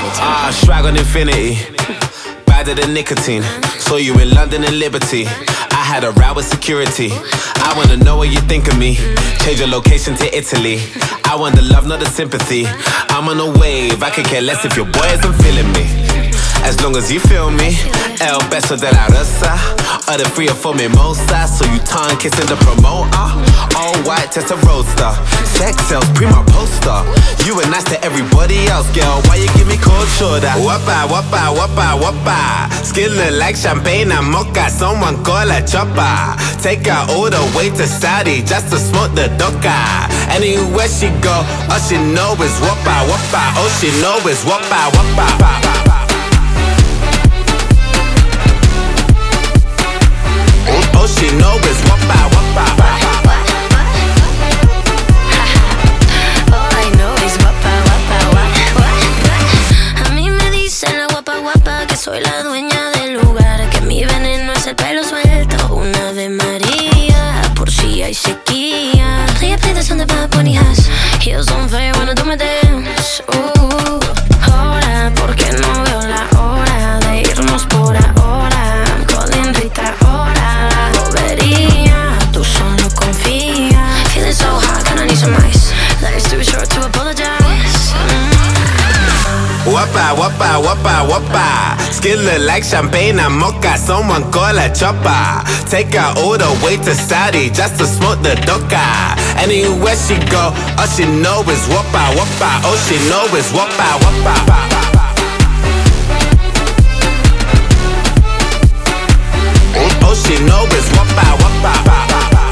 Swag on infinity, badder than nicotine. Saw you in London and Liberty. I had a row with security. I wanna know what you think of me. Change your location to Italy. I want the love, not the sympathy. I'm on a wave, I could care less if your boy isn't feeling me. As long as you feel me. El beso de la rosa, or the 3 or 4 mimosas. So you tongue kissing the promoter. All white, just a roadster. Sex sells, prima poster. You were nice to everybody else, girl. Why you give me cold shoulder? Wappa, wappa, wappa, wappa. Skin look like champagne and mocha. Someone call a chopper. Take her all the way to Saudi just to smoke the doka. Anywhere she go, all she know is wappa, wappa. All she know is wappa, wappa. All she know is wappa, wappa. All I know is wappa, wappa, wappa. A mí me dicen la guapa, guapa, que soy la dueña del lugar, que mi veneno es el pelo suelto, una Ave María, por si hay sequía. Play the song that Bad Bunny has. Heels on fire when I do my dance. Ahora, porque no veo la hora de irnos por ahora. I'm calling Rita ahora. Bobería, tú solo confía. Feeling so hot, gonna need some ice. Life's too short to apologize. Wappa, wappa, wappa, wappa. Skin look like champagne and mocha. Someone call a chopper. Take her all the way to Saudi just to smoke the doka. Anywhere she go, all she know is wappa, wappa. All she know is wappa, wappa. All she know is wappa, wappa.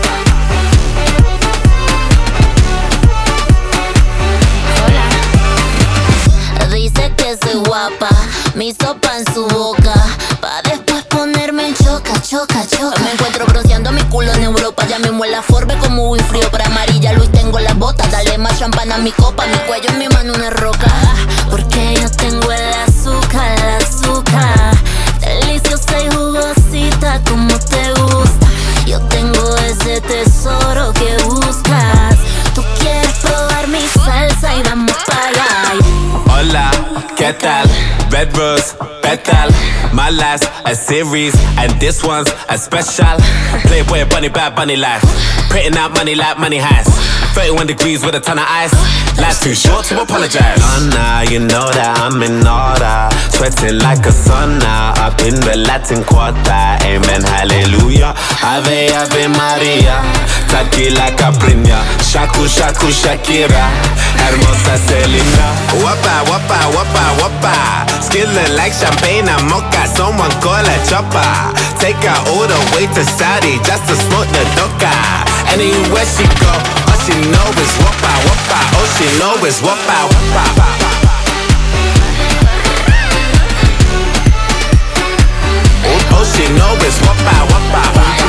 Dice que soy guapa, mi sopa en su boca, pa' después ponerme en choca, choca, choca. Me encuentro bronceando mi culo en Europa, ya mismo en la Forbe como muy frío para amarilla. Luis tengo las botas, dale más champán a mi copa, mi cuello en mi mano una roca. Porque yo tengo el azúcar, deliciosa y jugosita como te gusta. Yo tengo ese tesoro que buscas, tú quieres probar mi salsa y vamos para allá. Hola, ¿qué tal? Red Rose, Petal. My life's a series, and this one's a special. Playboy bunny, bad bunny life. Printing out money like money has. 31 degrees with a ton of ice. Life's too short to apologize. Donna, you know that I'm in order. Sweating like a sauna up in the Latin Quarter. Amen, hallelujah. Ave, Ave Maria. Tequila Capriña. Shaku, Shaku, Shakira. Hermosa Selena. Wappa, wappa, wappa, wappa. Skin look like champagne and mocha. Someone call a chopper. Take her all the way to Saudi just to smoke the doka. Anywhere she go, all she know is wappa, wappa. All she know is wappa, wappa. All she know is wappa, wappa.